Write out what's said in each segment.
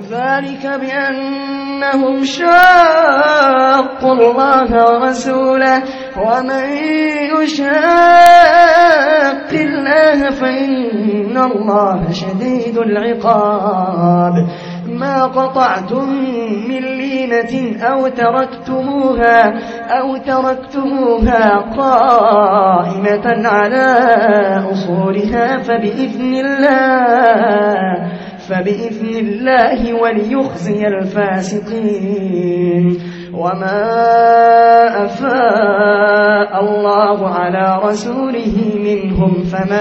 ذلك بأنهم شاقوا الله ورسوله ومن يشاق الله فإن الله شديد العقاب ما قطعتم من لينة أو تركتموها قائمة على أصولها فبإذن الله وليخزي الفاسقين وما أفاء الله على رسوله منهم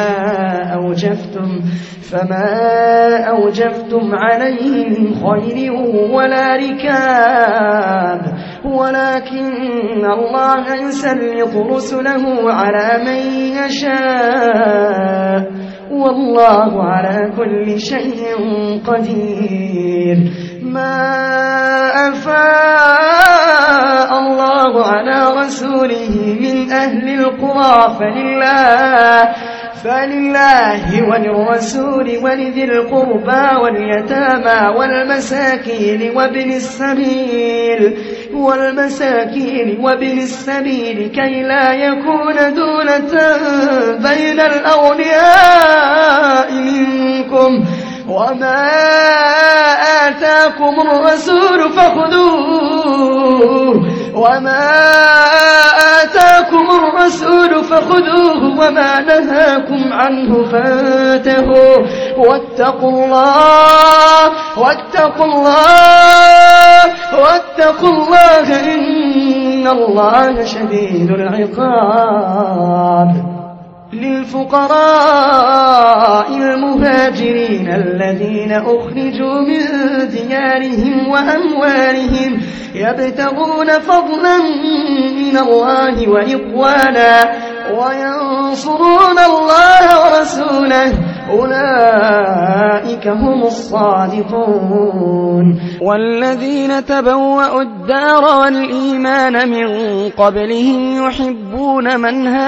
فما أوجفتم عليه من خير ولا ركاب ولكن الله يسلط رسله على من يشاء والله على كل شيء قدير ما أفاء الله على رسوله من أهل القرى فلله وللرسول ولذي القربى واليتامى والمساكين وابن السبيل كي لا يكون دولة بين الأغنياء منكم وما آتاكم الرسول فخذوه وما نهاكم عنه فانتهوا واتقوا الله إن الله شديد العقاب للفقراء المهاجرين الذين أخرجوا من ديارهم وأموالهم يبتغون فضلا من الله وإخوانا وينصرون الله ورسوله أولئك هم الصادقون والذين تبوأوا الدار والإيمان من قبلهم يحبون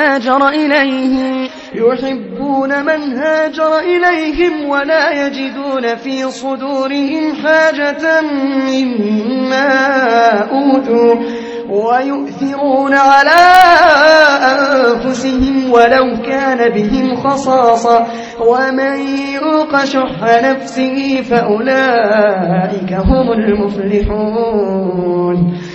من هاجر إليهم ولا يجدون في صدورهم حاجة مما أوتوا ويؤثرون على أنفسهم ولو كان بهم خصاصة ومن يوق شح نفسه فأولئك هم المفلحون